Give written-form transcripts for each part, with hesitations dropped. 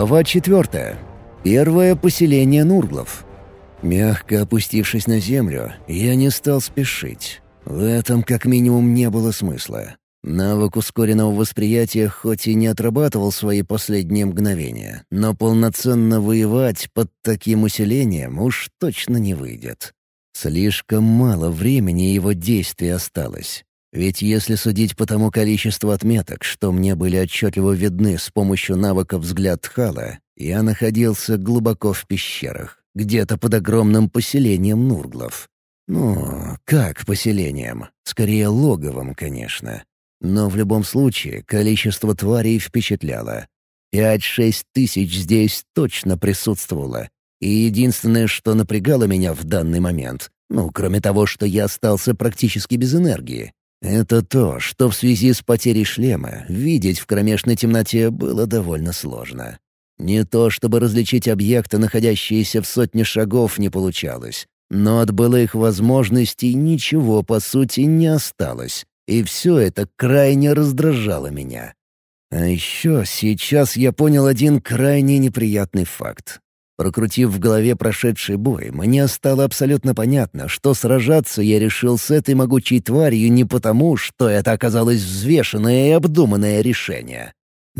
Глава 4. Первое поселение нурглов. Мягко опустившись на землю, я не стал спешить. В этом как минимум не было смысла. Навык ускоренного восприятия хоть и не отрабатывал свои последние мгновения, но полноценно воевать под таким усилением уж точно не выйдет. Слишком мало времени его действий осталось. Ведь если судить по тому количеству отметок, что мне были отчетливо видны с помощью навыка «Взгляд Тхала», я находился глубоко в пещерах, где-то под огромным поселением нурглов. Ну, как поселением? Скорее логовом, конечно. Но в любом случае количество тварей впечатляло. 5-6 тысяч здесь точно присутствовало. И единственное, что напрягало меня в данный момент, кроме того, что я остался практически без энергии, это то, что в связи с потерей шлема видеть в кромешной темноте было довольно сложно. Не то чтобы различить объекты, находящиеся в сотне шагов, не получалось, но от былых возможностей ничего, по сути, не осталось, и все это крайне раздражало меня. А еще сейчас я понял один крайне неприятный факт. Прокрутив в голове прошедший бой, мне стало абсолютно понятно, что сражаться я решил с этой могучей тварью не потому, что это оказалось взвешенное и обдуманное решение.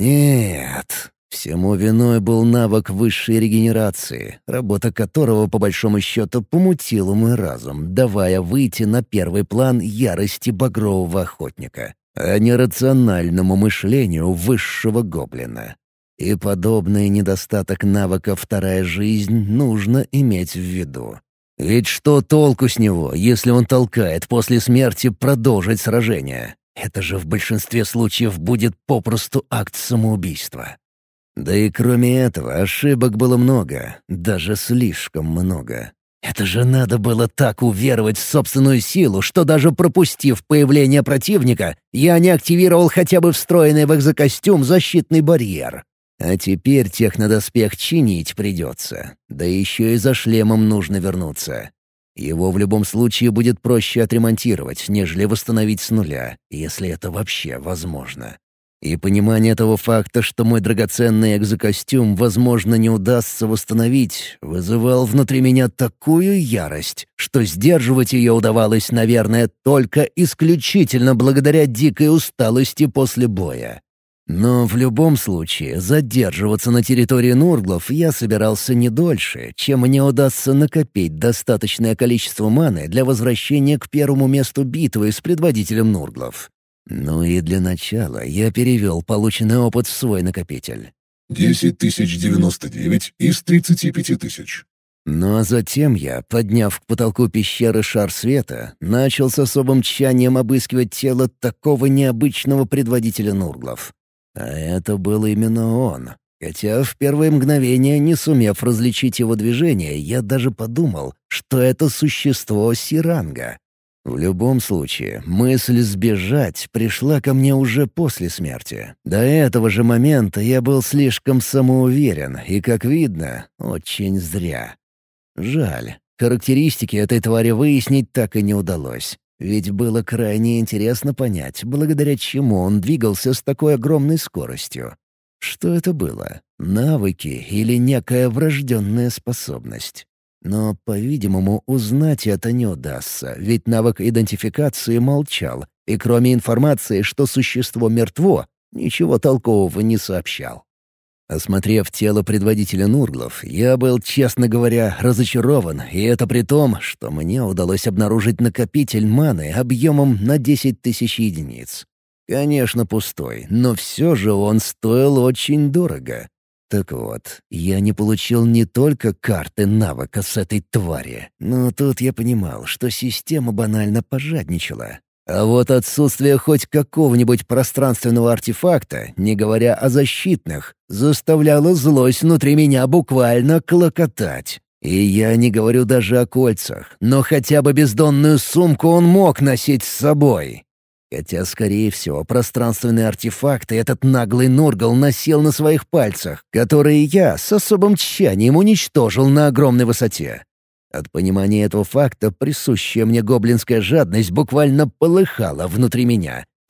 Нет, всему виной был навык высшей регенерации, работа которого, по большому счету, помутила мой разум, давая выйти на первый план ярости багрового охотника, а не рациональному мышлению высшего гоблина. И подобный недостаток навыка «Вторая жизнь» нужно иметь в виду. Ведь что толку с него, если он толкает после смерти продолжить сражение? Это же в большинстве случаев будет попросту акт самоубийства. Да и кроме этого ошибок было много, даже слишком много. Это же надо было так уверовать в собственную силу, что даже пропустив появление противника, я не активировал хотя бы встроенный в экзокостюм защитный барьер. А теперь технодоспех чинить придется. Да еще и за шлемом нужно вернуться. Его в любом случае будет проще отремонтировать, нежели восстановить с нуля, если это вообще возможно. И понимание того факта, что мой драгоценный экзокостюм, возможно, не удастся восстановить, вызывал внутри меня такую ярость, что сдерживать ее удавалось, наверное, только исключительно благодаря дикой усталости после боя. Но в любом случае задерживаться на территории нурглов я собирался не дольше, чем мне удастся накопить достаточное количество маны для возвращения к первому месту битвы с предводителем нурглов. Ну и для начала я перевел полученный опыт в свой накопитель. 10 099 из 35 тысяч. Ну а затем я, подняв к потолку пещеры шар света, начал с особым тщанием обыскивать тело такого необычного предводителя нурглов. А это был именно он. Хотя в первые мгновения, не сумев различить его движение, я даже подумал, что это существо Сиранга. В любом случае, мысль сбежать пришла ко мне уже после смерти. До этого же момента я был слишком самоуверен и, как видно, очень зря. Жаль, характеристики этой твари выяснить так и не удалось. Ведь было крайне интересно понять, благодаря чему он двигался с такой огромной скоростью. Что это было? Навыки или некая врожденная способность? Но, по-видимому, узнать это не удастся, ведь навык идентификации молчал, и кроме информации, что существо мертво, ничего толкового не сообщал. Осмотрев тело предводителя нурглов, я был, честно говоря, разочарован, и это при том, что мне удалось обнаружить накопитель маны объемом на 10 тысяч единиц. Конечно, пустой, но все же он стоил очень дорого. Так вот, я не получил не только карты навыка с этой твари, но тут я понимал, что система банально пожадничала. А вот отсутствие хоть какого-нибудь пространственного артефакта, не говоря о защитных, заставляло злость внутри меня буквально клокотать. И я не говорю даже о кольцах, но хотя бы бездонную сумку он мог носить с собой. Хотя, скорее всего, пространственные артефакты этот наглый нургл носил на своих пальцах, которые я с особым тщанием уничтожил на огромной высоте. От понимания этого факта присущая мне гоблинская жадность буквально полыхала внутри меня,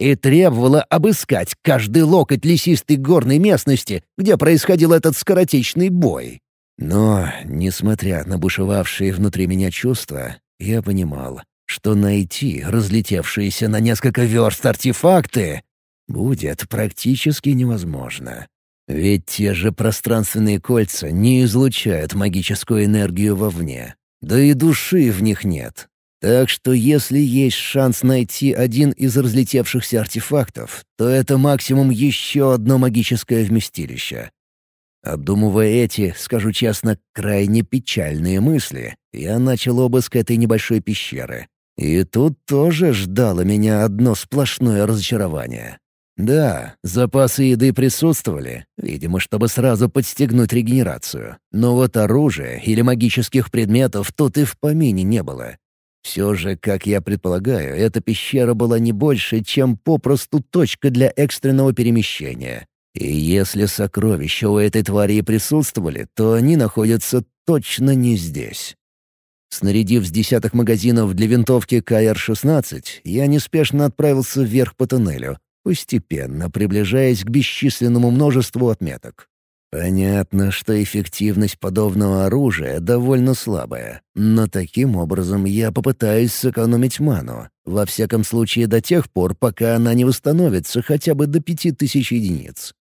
и требовала обыскать каждый локоть лесистой горной местности, где происходил этот скоротечный бой. Но, несмотря на бушевавшие внутри меня чувства, я понимал, что найти разлетевшиеся на несколько верст артефакты будет практически невозможно. Ведь те же пространственные кольца не излучают магическую энергию вовне, да и души в них нет. Так что если есть шанс найти один из разлетевшихся артефактов, то это максимум еще одно магическое вместилище. Обдумывая эти, скажу честно, крайне печальные мысли, я начал обыск этой небольшой пещеры. И тут тоже ждало меня одно сплошное разочарование. Да, запасы еды присутствовали, видимо, чтобы сразу подстегнуть регенерацию. Но вот оружия или магических предметов тут и в помине не было. Все же, как я предполагаю, эта пещера была не больше, чем попросту точка для экстренного перемещения. И если сокровища у этой твари и присутствовали, то они находятся точно не здесь. Снарядив с десяток магазинов для винтовки КР-16, я неспешно отправился вверх по туннелю, постепенно приближаясь к бесчисленному множеству отметок. Понятно, что эффективность подобного оружия довольно слабая, но таким образом я попытаюсь сэкономить ману, во всяком случае до тех пор, пока она не восстановится хотя бы до 5000 единиц.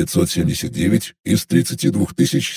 579 из 32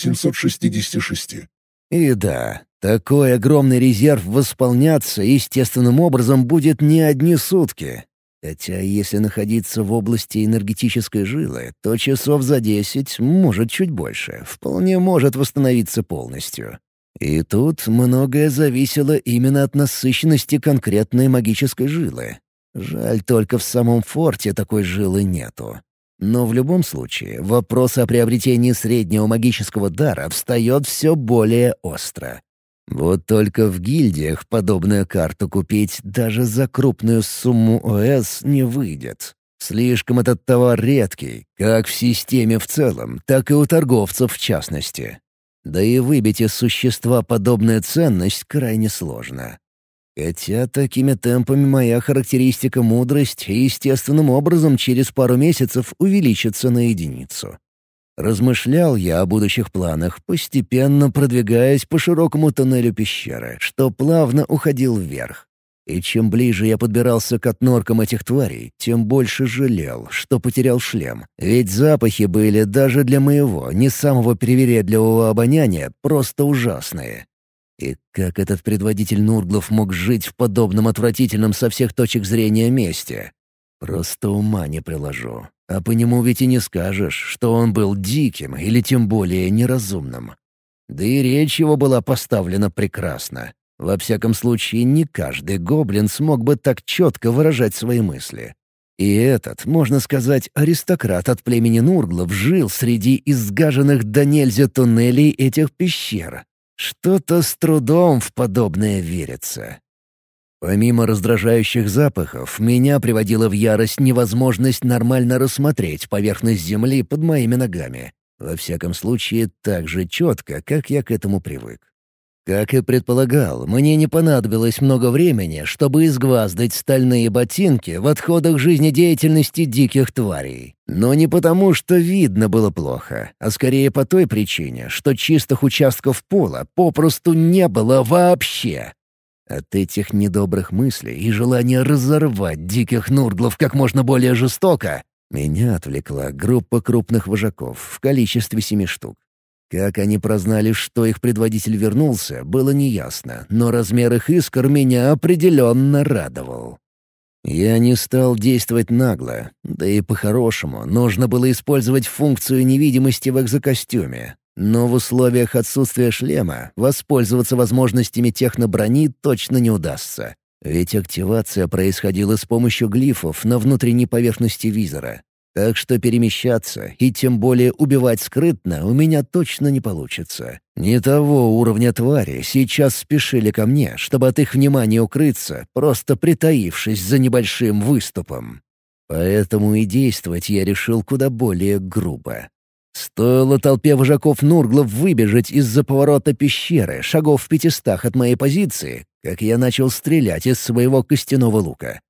766. И да, такой огромный резерв восполняться естественным образом будет не одни сутки. Хотя если находиться в области энергетической жилы, то часов за 10, может чуть больше, вполне может восстановиться полностью. И тут многое зависело именно от насыщенности конкретной магической жилы. Жаль, только в самом форте такой жилы нету. Но в любом случае, вопрос о приобретении среднего магического дара встает все более остро. Вот только в гильдиях подобную карту купить даже за крупную сумму ОС не выйдет. Слишком этот товар редкий, как в системе в целом, так и у торговцев в частности. Да и выбить из существа подобную ценность крайне сложно. Хотя такими темпами моя характеристика мудрость естественным образом через пару месяцев увеличится на единицу. Размышлял я о будущих планах, постепенно продвигаясь по широкому тоннелю пещеры, что плавно уходил вверх. И чем ближе я подбирался к отноркам этих тварей, тем больше жалел, что потерял шлем. Ведь запахи были даже для моего, не самого привередливого обоняния, просто ужасные. И как этот предводитель Нурглов мог жить в подобном отвратительном со всех точек зрения месте? Просто ума не приложу. А по нему ведь и не скажешь, что он был диким или тем более неразумным. Да и речь его была поставлена прекрасно. Во всяком случае, не каждый гоблин смог бы так четко выражать свои мысли. И этот, можно сказать, аристократ от племени Нурглов жил среди изгаженных до нельзя туннелей этих пещер. Что-то с трудом в подобное верится. Помимо раздражающих запахов, меня приводила в ярость невозможность нормально рассмотреть поверхность земли под моими ногами. Во всяком случае, так же четко, как я к этому привык. Как и предполагал, мне не понадобилось много времени, чтобы изгваздать стальные ботинки в отходах жизнедеятельности диких тварей. Но не потому, что видно было плохо, а скорее по той причине, что чистых участков пола попросту не было вообще. От этих недобрых мыслей и желания разорвать диких нурглов как можно более жестоко меня отвлекла группа крупных вожаков в количестве 7 штук. Как они прознали, что их предводитель вернулся, было неясно, но размер их искр меня определенно радовал. Я не стал действовать нагло, да и по-хорошему нужно было использовать функцию невидимости в экзокостюме. Но в условиях отсутствия шлема воспользоваться возможностями техноброни точно не удастся. Ведь активация происходила с помощью глифов на внутренней поверхности визора. Так что перемещаться и тем более убивать скрытно у меня точно не получится. Не того уровня твари сейчас спешили ко мне, чтобы от их внимания укрыться, просто притаившись за небольшим выступом. Поэтому и действовать я решил куда более грубо. Стоило толпе вожаков Нурглов выбежать из-за поворота пещеры, шагов в 500 от моей позиции, как я начал стрелять из своего костяного лука.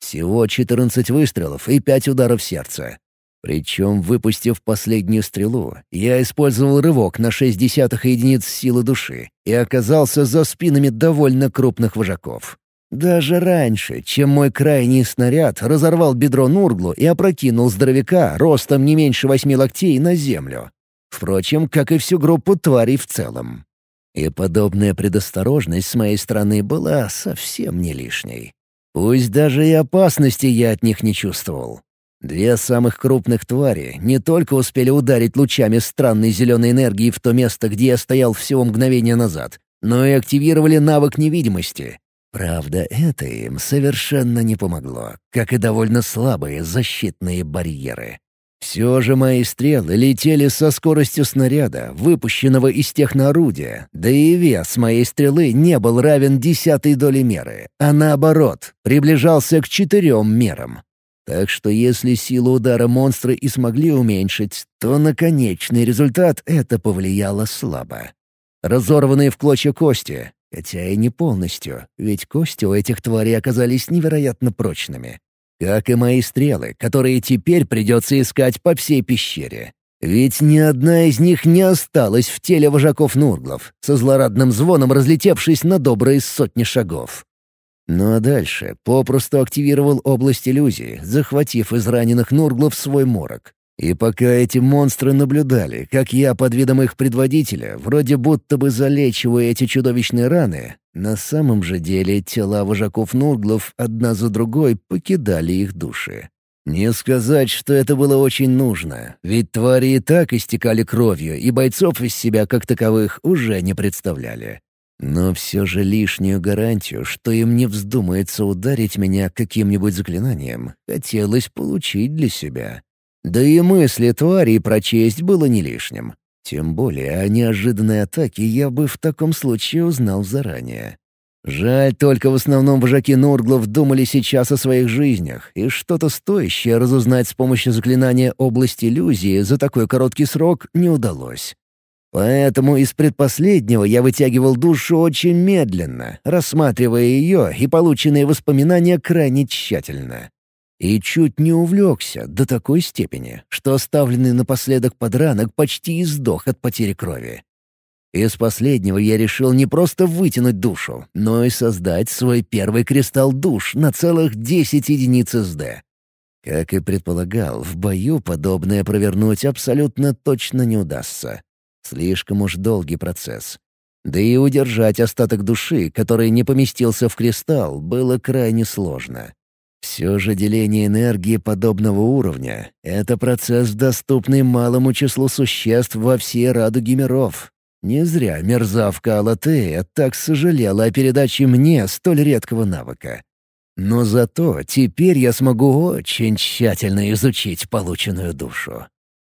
Всего 14 выстрелов и 5 ударов сердца. Причем, выпустив последнюю стрелу, я использовал рывок на 0,6 единиц силы души и оказался за спинами довольно крупных вожаков. Даже раньше, чем мой крайний снаряд разорвал бедро Нурглу и опрокинул здоровяка ростом не меньше 8 локтей на землю. Впрочем, как и всю группу тварей в целом. И подобная предосторожность с моей стороны была совсем не лишней. Пусть даже и опасности я от них не чувствовал. 2 самых крупных твари не только успели ударить лучами странной зеленой энергии в то место, где я стоял всего мгновение назад, но и активировали навык невидимости. Правда, это им совершенно не помогло, как и довольно слабые защитные барьеры. Все же мои стрелы летели со скоростью снаряда, выпущенного из техноорудия, да и вес моей стрелы не был равен 10-й доле меры, а наоборот, приближался к 4 мерам. Так что если силу удара монстры и смогли уменьшить, то на конечный результат это повлияло слабо. Разорванные в клочья кости, хотя и не полностью, ведь кости у этих тварей оказались невероятно прочными. Как и мои стрелы, которые теперь придется искать по всей пещере. Ведь ни одна из них не осталась в теле вожаков Нурглов, со злорадным звоном разлетевшись на добрые 100 шагов. Ну а дальше попросту активировал область иллюзии, захватив из раненых Нурглов свой морок. И пока эти монстры наблюдали, как я под видом их предводителя вроде будто бы залечиваю эти чудовищные раны, на самом же деле тела вожаков Нурглов одна за другой покидали их души. Не сказать, что это было очень нужно, ведь твари и так истекали кровью, и бойцов из себя как таковых уже не представляли. Но все же лишнюю гарантию, что им не вздумается ударить меня каким-нибудь заклинанием, хотелось получить для себя. Да и мысли тварей прочесть было не лишним. Тем более о неожиданной атаке я бы в таком случае узнал заранее. Жаль, только в основном вожаки Нурглов думали сейчас о своих жизнях, и что-то стоящее разузнать с помощью заклинания «Область иллюзии» за такой короткий срок не удалось. Поэтому из предпоследнего я вытягивал душу очень медленно, рассматривая ее и полученные воспоминания крайне тщательно. И чуть не увлекся до такой степени, что оставленный напоследок подранок почти издох от потери крови. Из последнего я решил не просто вытянуть душу, но и создать свой первый кристалл душ на целых 10 единиц СД. Как и предполагал, в бою подобное провернуть абсолютно точно не удастся. Слишком уж долгий процесс. Да и удержать остаток души, который не поместился в кристалл, было крайне сложно. Все же деление энергии подобного уровня — это процесс, доступный малому числу существ во всей радуге миров. Не зря мерзавка Алатея так сожалела о передаче мне столь редкого навыка. Но зато теперь я смогу очень тщательно изучить полученную душу.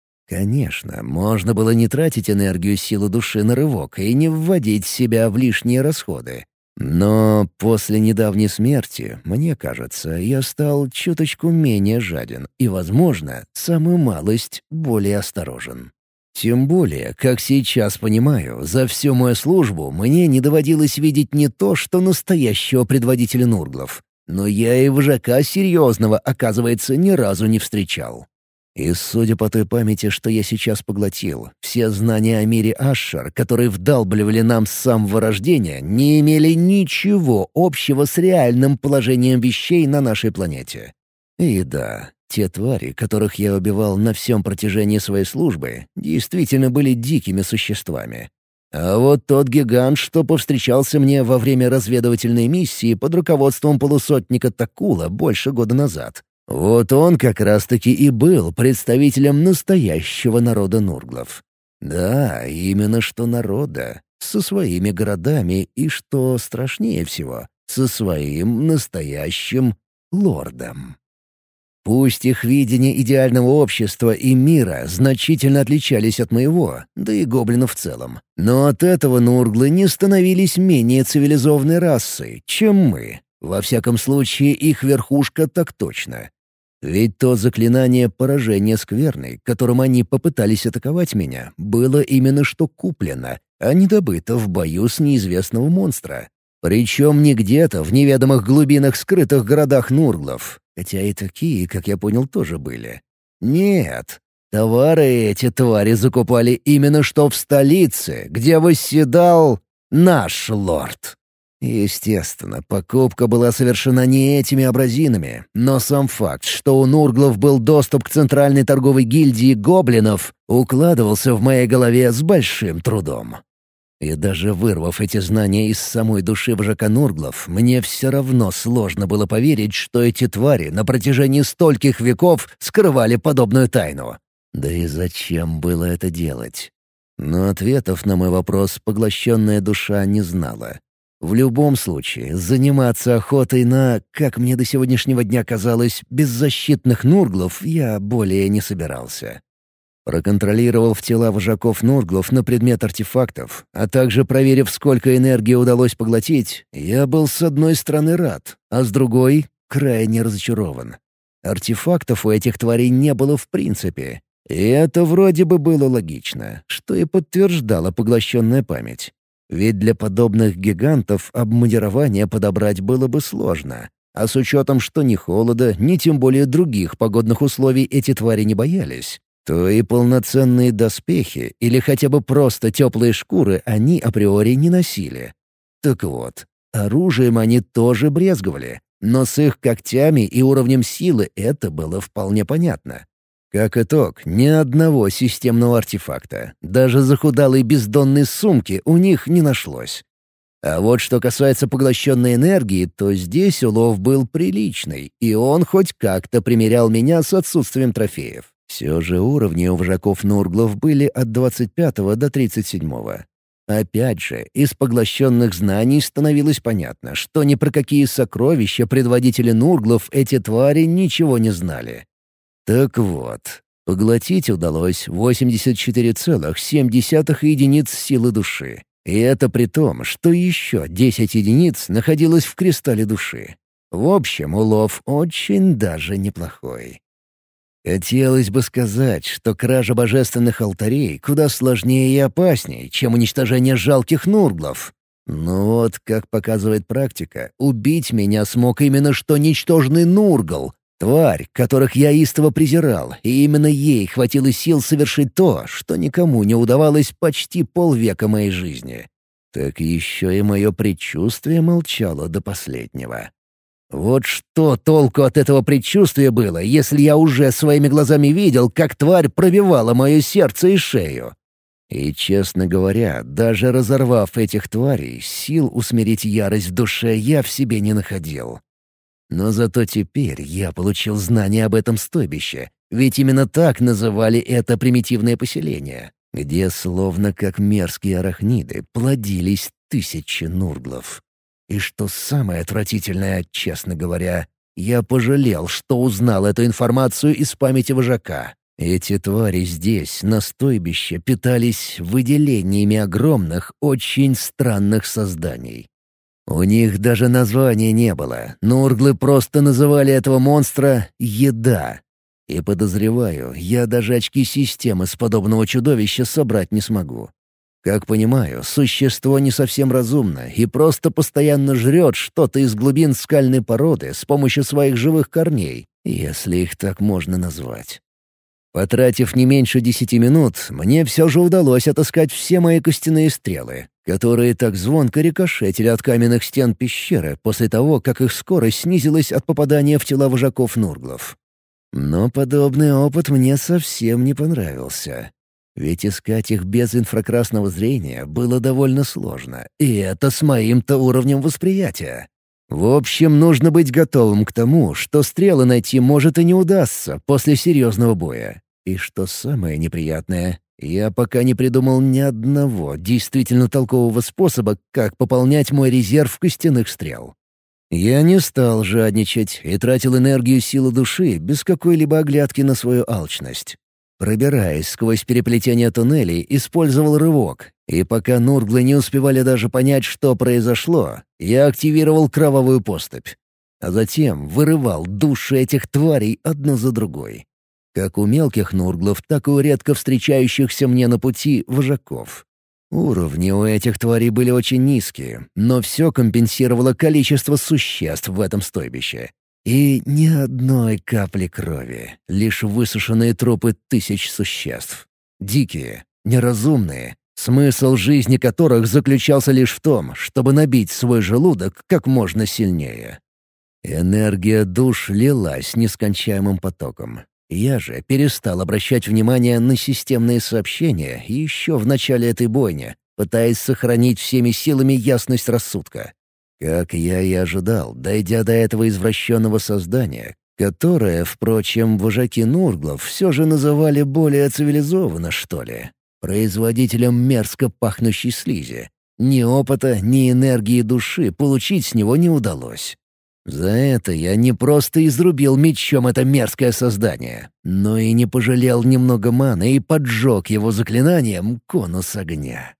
Конечно, можно было не тратить энергию силы души на рывок и не вводить себя в лишние расходы. Но после недавней смерти, мне кажется, я стал чуточку менее жаден и, возможно, самую малость более осторожен. Тем более, как сейчас понимаю, за всю мою службу мне не доводилось видеть не то, что настоящего предводителя Нурглов, но я и вожака серьезного, оказывается, ни разу не встречал. И судя по той памяти, что я сейчас поглотил, все знания о мире Ашшар, которые вдалбливали нам с самого рождения, не имели ничего общего с реальным положением вещей на нашей планете. И да, те твари, которых я убивал на всем протяжении своей службы, действительно были дикими существами. А вот тот гигант, что повстречался мне во время разведывательной миссии под руководством полусотника Такула больше года назад, вот он как раз-таки и был представителем настоящего народа Нурглов. Да, именно что народа, со своими городами и, что страшнее всего, со своим настоящим лордом. Пусть их видение идеального общества и мира значительно отличались от моего, да и гоблинов в целом, но от этого Нурглы не становились менее цивилизованной расой, чем мы. Во всяком случае, их верхушка так точно. Ведь то заклинание поражения скверной, которым они попытались атаковать меня, было именно что куплено, а не добыто в бою с неизвестного монстра. Причем не где-то в неведомых глубинах скрытых городах нурглов, хотя и такие, как я понял, тоже были. Нет, товары эти твари закупали именно что в столице, где восседал наш лорд. Естественно, покупка была совершена не этими абразинами, но сам факт, что у нурглов был доступ к центральной торговой гильдии гоблинов, укладывался в моей голове с большим трудом. И даже вырвав эти знания из самой души вожака нурглов, мне все равно сложно было поверить, что эти твари на протяжении стольких веков скрывали подобную тайну. Да и зачем было это делать? Но ответов на мой вопрос поглощенная душа не знала. В любом случае, заниматься охотой на, как мне до сегодняшнего дня казалось, беззащитных нурглов я более не собирался. Проконтролировав тела вожаков нурглов на предмет артефактов, а также проверив, сколько энергии удалось поглотить, я был с одной стороны рад, а с другой — крайне разочарован. Артефактов у этих тварей не было в принципе. И это вроде бы было логично, что и подтверждала поглощенная память. Ведь для подобных гигантов обмундирование подобрать было бы сложно. А с учетом, что ни холода, ни тем более других погодных условий эти твари не боялись, то и полноценные доспехи или хотя бы просто теплые шкуры они априори не носили. Так вот, оружием они тоже брезговали, но с их когтями и уровнем силы это было вполне понятно. Как итог, ни одного системного артефакта, даже захудалой бездонной сумки у них не нашлось. А вот что касается поглощенной энергии, то здесь улов был приличный, и он хоть как-то примерял меня с отсутствием трофеев. Все же уровни у вожаков нурглов были от 25 до 37-го. Опять же, из поглощенных знаний становилось понятно, что ни про какие сокровища предводители нурглов эти твари ничего не знали. Так вот, поглотить удалось 84,7 единиц силы души. И это при том, что еще 10 единиц находилось в кристалле души. В общем, улов очень даже неплохой. Хотелось бы сказать, что кража божественных алтарей куда сложнее и опаснее, чем уничтожение жалких нурглов. Но вот, как показывает практика, убить меня смог именно что ничтожный нургл, тварь, которых я истово презирал, и именно ей хватило сил совершить то, что никому не удавалось почти полвека моей жизни. Так еще и мое предчувствие молчало до последнего. Вот что толку от этого предчувствия было, если я уже своими глазами видел, как тварь пробивала мое сердце и шею? И, честно говоря, даже разорвав этих тварей, сил усмирить ярость в душе я в себе не находил. Но зато теперь я получил знания об этом стойбище, ведь именно так называли это примитивное поселение, где, словно как мерзкие арахниды, плодились тысячи нурглов. И что самое отвратительное, честно говоря, я пожалел, что узнал эту информацию из памяти вожака. Эти твари здесь, на стойбище, питались выделениями огромных, очень странных созданий. У них даже названия не было. Нурглы просто называли этого монстра «еда». И подозреваю, я даже очки системы с подобного чудовища собрать не смогу. Как понимаю, существо не совсем разумно и просто постоянно жрет что-то из глубин скальной породы с помощью своих живых корней, если их так можно назвать. Потратив не меньше 10 минут, мне все же удалось отыскать все мои костяные стрелы, которые так звонко рикошетили от каменных стен пещеры после того, как их скорость снизилась от попадания в тела вожаков нурглов. Но подобный опыт мне совсем не понравился. Ведь искать их без инфракрасного зрения было довольно сложно, и это с моим-то уровнем восприятия. В общем, нужно быть готовым к тому, что стрелы найти может и не удастся после серьезного боя. И что самое неприятное, я пока не придумал ни одного действительно толкового способа, как пополнять мой резерв костяных стрел. Я не стал жадничать и тратил энергию силы души без какой-либо оглядки на свою алчность. Пробираясь сквозь переплетение туннелей, использовал рывок, и пока нурглы не успевали даже понять, что произошло, я активировал кровавую поступь. А затем вырывал души этих тварей одну за другой. Как у мелких нурглов, так и у редко встречающихся мне на пути вожаков. Уровни у этих тварей были очень низкие, но все компенсировало количество существ в этом стойбище. И ни одной капли крови, лишь высушенные трупы тысяч существ. Дикие, неразумные, смысл жизни которых заключался лишь в том, чтобы набить свой желудок как можно сильнее. Энергия душ лилась нескончаемым потоком. Я же перестал обращать внимание на системные сообщения еще в начале этой бойни, пытаясь сохранить всеми силами ясность рассудка. Как я и ожидал, дойдя до этого извращенного создания, которое, впрочем, вожаки Нурглов все же называли более цивилизованно, что ли, производителем мерзко пахнущей слизи. Ни опыта, ни энергии души получить с него не удалось. За это я не просто изрубил мечом это мерзкое создание, но и не пожалел немного маны и поджег его заклинанием конус огня.